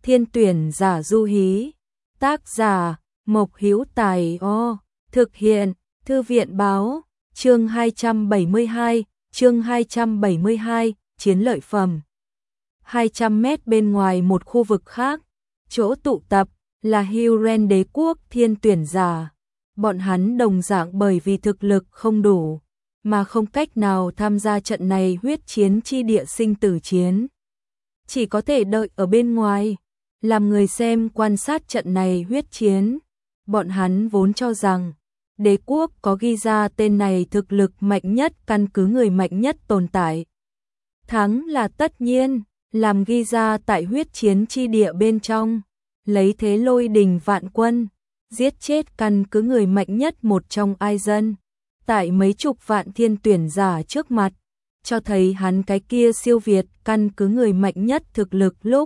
Thiên tuyển giả du hí. Tác giả Mộc Hữu Tài. Thực hiện Thư viện báo. Chương 272, chiến lợi phẩm. 200 mét bên ngoài một khu vực khác, chỗ tụ tập là Hyrule đế quốc thiên tuyển giả. Bọn hắn đồng dạng bởi vì thực lực không đủ, mà không cách nào tham gia trận này huyết chiến chi địa sinh tử chiến. Chỉ có thể đợi ở bên ngoài, làm người xem quan sát trận này huyết chiến. Bọn hắn vốn cho rằng, đế quốc có ghi ra tên này thực lực mạnh nhất căn cứ người mạnh nhất tồn tại. Thắng là tất nhiên, làm ghi ra tại huyết chiến chi địa bên trong, lấy thế lôi đình vạn quân, giết chết căn cứ người mạnh nhất một trong ai dân. Tại mấy chục vạn thiên tuyển giả trước mặt, cho thấy hắn cái kia siêu việt căn cứ người mạnh nhất thực lực lúc.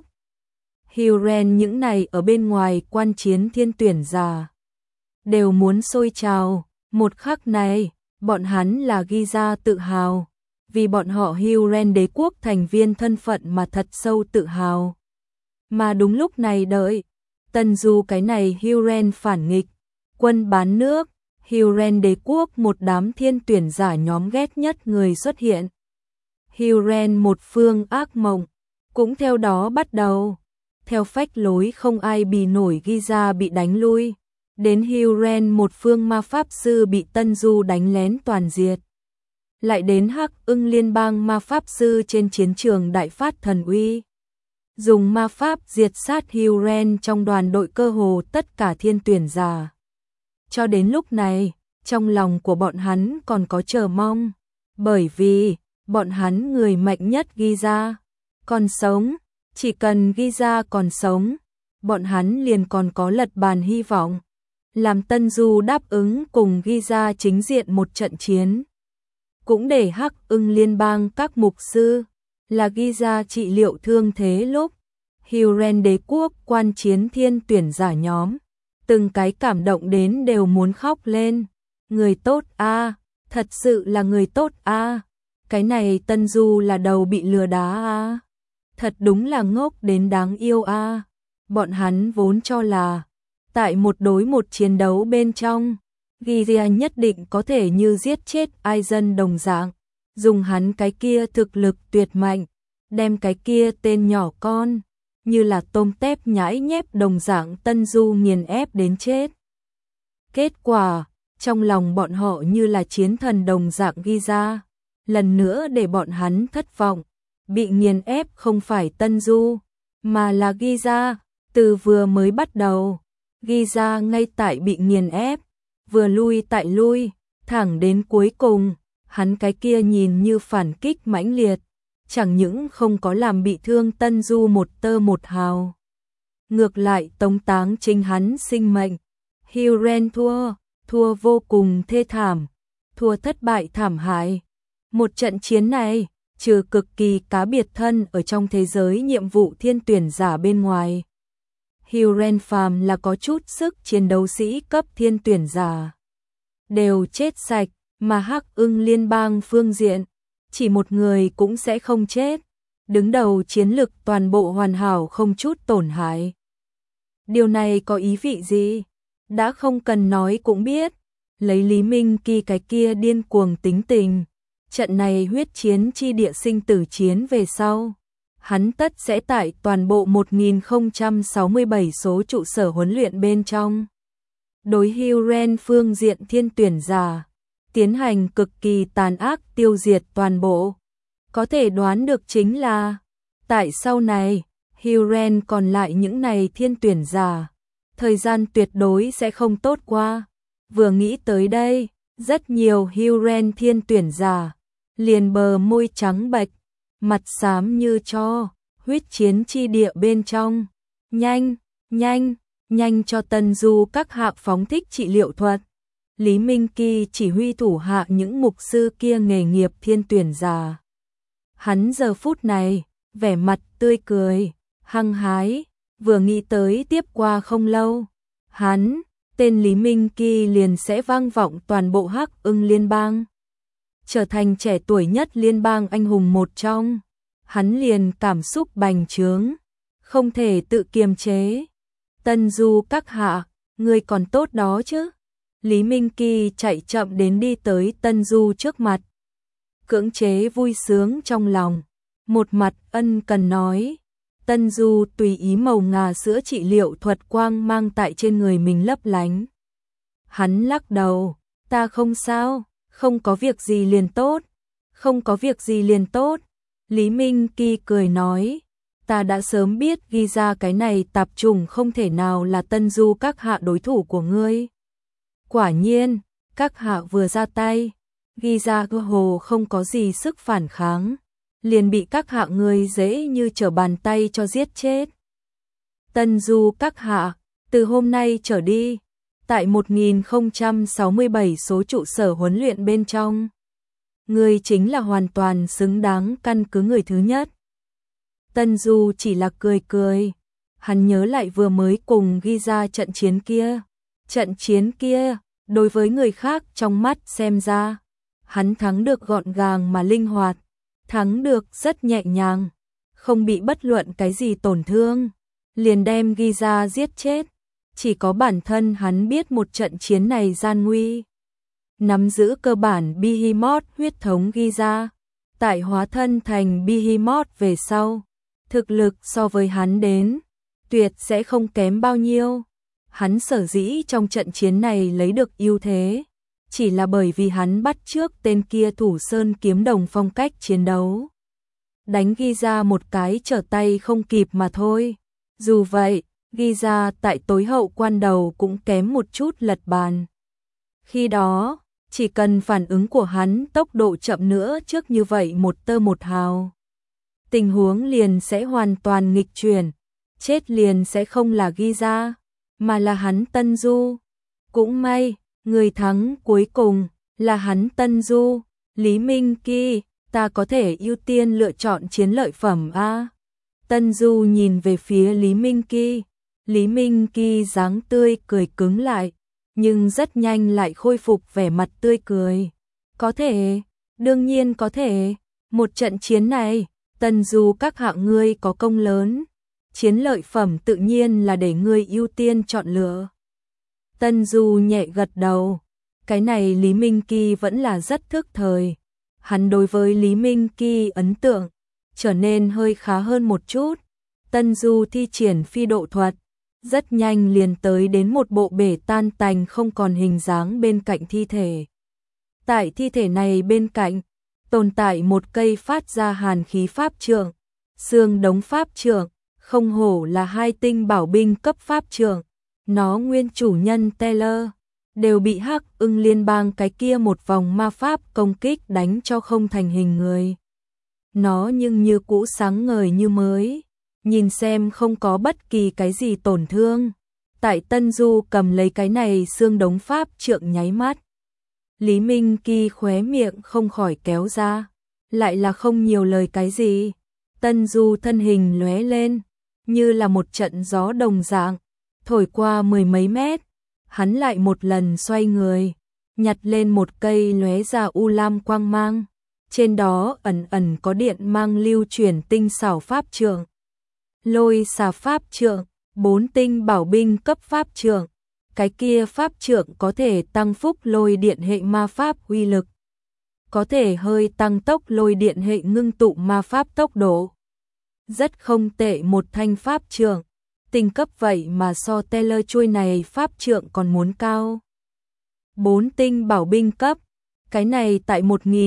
Hyrule những này ở bên ngoài quan chiến thiên tuyển giả đều muốn sôi trào, một khắc này, bọn hắn là ghi ra tự hào, vì bọn họ Hyrule đế quốc thành viên thân phận mà thật sâu tự hào. Mà đúng lúc này đợi, Tân Du cái này Hyrule phản nghịch, quân bán nước, Hyrule đế quốc một đám thiên tuyển giả nhóm ghét nhất người xuất hiện. Hyrule một phương ác mộng, cũng theo đó bắt đầu. Theo phách lối không ai bì nổi ghi ra bị đánh lui, đến Hyrule một phương ma pháp sư bị Tân Du đánh lén toàn diệt. Lại đến Hắc Ưng liên bang ma pháp sư trên chiến trường đại phát thần uy, dùng ma pháp diệt sát Hyrule trong đoàn đội cơ hồ tất cả thiên tuyển giả. Cho đến lúc này, trong lòng của bọn hắn còn có chờ mong, bởi vì bọn hắn người mạnh nhất ghi ra còn sống, chỉ cần ghi ra còn sống, bọn hắn liền còn có lật bàn hy vọng, làm Tân Du đáp ứng cùng ghi ra chính diện một trận chiến. Cũng để Hắc Ưng liên bang các mục sư là ghi ra trị liệu thương thế lúc Hyrule đế quốc quan chiến thiên tuyển giả nhóm, từng cái cảm động đến đều muốn khóc lên. Người tốt a, thật sự là người tốt a. Cái này Tân Du là đầu bị lừa đá a. Thật đúng là ngốc đến đáng yêu a. Bọn hắn vốn cho là tại một đối một chiến đấu bên trong, Gyria nhất định có thể như giết chết ai dân đồng dạng, dùng hắn cái kia thực lực tuyệt mạnh, đem cái kia tên nhỏ con, như là tôm tép nhãi nhép đồng dạng Tân Du nghiền ép đến chết. Kết quả, trong lòng bọn họ như là chiến thần đồng dạng ghi ra, lần nữa để bọn hắn thất vọng, bị nghiền ép không phải Tân Du, mà là ghi ra, từ vừa mới bắt đầu, ghi ra ngay tại bị nghiền ép, vừa lui tại lui, thẳng đến cuối cùng, hắn cái kia nhìn như phản kích mãnh liệt, chẳng những không có làm bị thương Tân Du một tơ một hào, ngược lại tống táng chính hắn sinh mệnh. Hyrule thua vô cùng thê thảm, thua thất bại thảm hại. Một trận chiến này, trừ cực kỳ cá biệt thân ở trong thế giới nhiệm vụ thiên tuyển giả bên ngoài, Hyrule phàm là có chút sức chiến đấu sĩ cấp thiên tuyển giả đều chết sạch, mà Hắc Ưng liên bang phương diện, chỉ một người cũng sẽ không chết, đứng đầu chiến lực toàn bộ hoàn hảo không chút tổn hại. Điều này có ý vị gì? Đã không cần nói cũng biết, lấy Lý Minh Kỳ cái kia điên cuồng tính tình, trận này huyết chiến chi địa sinh tử chiến về sau, hắn tất sẽ tại toàn bộ 1067 số trụ sở huấn luyện bên trong. Đối Hyrule phương diện thiên tuyển giả, tiến hành cực kỳ tàn ác tiêu diệt toàn bộ. Có thể đoán được chính là, tại sau này, Hyrule còn lại những này thiên tuyển giả, thời gian tuyệt đối sẽ không tốt qua. Vừa nghĩ tới đây, rất nhiều Hyrule thiên tuyển giả, liền bờ môi trắng bệch, mặt xám như tro, huyết chiến chi địa bên trong. Nhanh cho Tân Du các hạng phóng thích trị liệu thuật. Lý Minh Kỳ chỉ huy thủ hạ những mục sư kia nghề nghiệp thiên tuyển giả. Hắn giờ phút này, vẻ mặt tươi cười, hăng hái, vừa nghĩ tới tiếp qua không lâu, hắn, tên Lý Minh Kỳ liền sẽ vang vọng toàn bộ Hắc Ưng liên bang, trở thành trẻ tuổi nhất liên bang anh hùng một trong. Hắn liền cảm xúc bành trướng, không thể tự kiềm chế. Tân Du các hạ, người còn tốt đó chứ? Lý Minh Kỳ chạy chậm đến đi tới Tân Du trước mặt. Cưỡng chế vui sướng trong lòng, một mặt ân cần nói. Tân Du tùy ý màu ngà sữa trị liệu thuật quang mang tại trên người mình lấp lánh. Hắn lắc đầu, ta không sao, không có việc gì liền tốt, không có việc gì liền tốt. Lý Minh Kỳ cười nói, ta đã sớm biết ghi ra cái này tạp trùng không thể nào là Tân Du các hạ đối thủ của ngươi. Quả nhiên, các hạ vừa ra tay, ghi ra cơ hồ không có gì sức phản kháng, liền bị các hạ ngươi dễ như trở bàn tay cho giết chết. Tân Du các hạ, từ hôm nay trở đi, tại 1067 số trụ sở huấn luyện bên trong, ngươi chính là hoàn toàn xứng đáng căn cứ người thứ nhất. Tân Du chỉ là cười cười, hắn nhớ lại vừa mới cùng ghi ra trận chiến kia. Trận chiến kia, đối với người khác trong mắt xem ra, hắn thắng được gọn gàng mà linh hoạt, thắng được rất nhẹ nhàng, không bị bất luận cái gì tổn thương, liền đem ghi ra giết chết. Chỉ có bản thân hắn biết một trận chiến này gian nguy. Nắm giữ cơ bản Behemoth huyết thống ghi ra, tại hóa thân thành Behemoth về sau, thực lực so với hắn đến, tuyệt sẽ không kém bao nhiêu. Hắn sở dĩ trong trận chiến này lấy được ưu thế, chỉ là bởi vì hắn bắt chước tên kia Thủ Sơn kiếm đồng phong cách chiến đấu. Đánh ghi ra một cái trở tay không kịp mà thôi. Dù vậy, ghi ra tại tối hậu quan đầu cũng kém một chút lật bàn. Khi đó, chỉ cần phản ứng của hắn tốc độ chậm nữa trước như vậy một tơ một hào, tình huống liền sẽ hoàn toàn nghịch chuyển, chết liền sẽ không là ghi ra, mà là hắn Tân Du. Cũng may, người thắng cuối cùng là hắn Tân Du. Lý Minh Kỳ, ta có thể ưu tiên lựa chọn chiến lợi phẩm a? Tân Du nhìn về phía Lý Minh Kỳ. Lý Minh Kỳ dáng tươi cười cứng lại, nhưng rất nhanh lại khôi phục vẻ mặt tươi cười. Có thể, đương nhiên có thể. Một trận chiến này, Tân Du các hạ ngươi có công lớn, chiến lợi phẩm tự nhiên là để ngươi ưu tiên chọn lựa. Tân Du nhẹ gật đầu, cái này Lý Minh Kỳ vẫn là rất thức thời. Hắn đối với Lý Minh Kỳ ấn tượng trở nên hơi khá hơn một chút. Tân Du thi triển phi độ thuật, rất nhanh liền tới đến một bộ bể tan tành không còn hình dáng bên cạnh thi thể. Tại thi thể này bên cạnh, tồn tại một cây phát ra hàn khí pháp trượng, xương đống pháp trượng, không hổ là hai tinh bảo binh cấp pháp trượng. Nó nguyên chủ nhân Taylor đều bị Hắc Ưng liên bang cái kia một vòng ma pháp công kích đánh cho không thành hình người. Nó nhưng như cũ sáng ngời như mới, nhìn xem không có bất kỳ cái gì tổn thương. Tại Tân Du cầm lấy cái này xương đống pháp trượng nháy mắt, Lý Minh Kỳ khóe miệng không khỏi kéo ra, lại là không nhiều lời cái gì. Tân Du thân hình lóe lên, như là một trận gió đồng dạng, thổi qua mười mấy mét. Hắn lại một lần xoay người, nhặt lên một cây lóe ra u lam quang mang, trên đó ẩn ẩn có điện mang lưu chuyển tinh xảo pháp trượng. Lôi xà pháp trượng, 4 tinh bảo binh cấp pháp trượng. Cái kia pháp trượng có thể tăng phúc lôi điện hệ ma pháp uy lực, có thể hơi tăng tốc lôi điện hệ ngưng tụ ma pháp tốc độ. Rất không tệ một thanh pháp trượng, tinh cấp vậy mà so Taylor chuôi này pháp trượng còn muốn cao. 4 tinh bảo binh cấp, cái này tại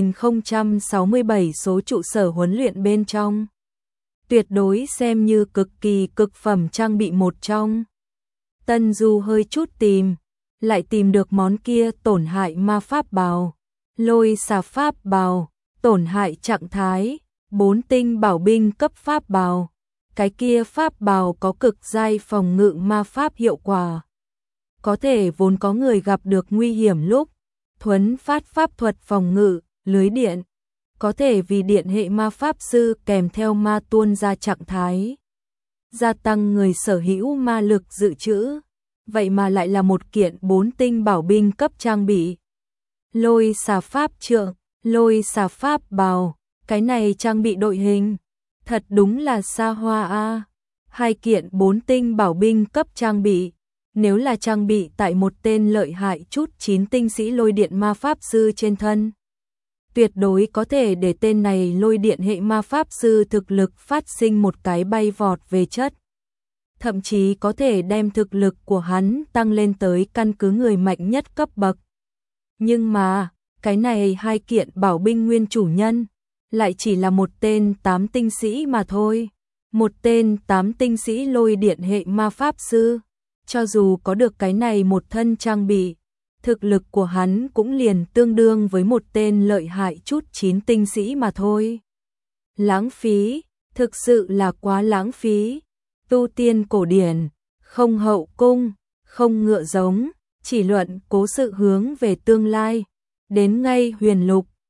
1067 số trụ sở huấn luyện bên trong, tuyệt đối xem như cực kỳ cực phẩm trang bị một trong. Tân Du hơi chút tìm, lại tìm được món kia tổn hại ma pháp bào, lôi xà pháp bào, tổn hại trạng thái, 4 tinh bảo binh cấp pháp bào. Cái kia pháp bào có cực giai phòng ngự ma pháp hiệu quả, có thể vốn có người gặp được nguy hiểm lúc thuấn phát pháp thuật phòng ngự, lưới điện, có thể vì điện hệ ma pháp sư kèm theo ma tuôn ra trạng thái, gia tăng người sở hữu ma lực dự trữ. Vậy mà lại là một kiện 4 tinh bảo binh cấp trang bị. Lôi xà pháp trượng, lôi xà pháp bào, cái này trang bị đội hình, thật đúng là xa hoa a. 2 kiện 4 tinh bảo binh cấp trang bị. Nếu là trang bị tại một tên lợi hại chút 9 tinh sĩ lôi điện ma pháp sư trên thân, tuyệt đối có thể để tên này lôi điện hệ ma pháp sư thực lực phát sinh một cái bay vọt về chất. Thậm chí có thể đem thực lực của hắn tăng lên tới căn cứ người mạnh nhất cấp bậc. Nhưng mà, cái này 2 kiện bảo binh nguyên chủ nhân, lại chỉ là một tên 8 tinh sĩ mà thôi. Một tên 8 tinh sĩ lôi điện hệ ma pháp sư, cho dù có được cái này một thân trang bị, thực lực của hắn cũng liền tương đương với một tên lợi hại chút 9 tinh sĩ mà thôi. Lãng phí, thực sự là quá lãng phí. Tu tiên cổ điển, không hậu cung, không ngựa giống, chỉ luận cố sự hướng về tương lai. Đến ngay huyền lục,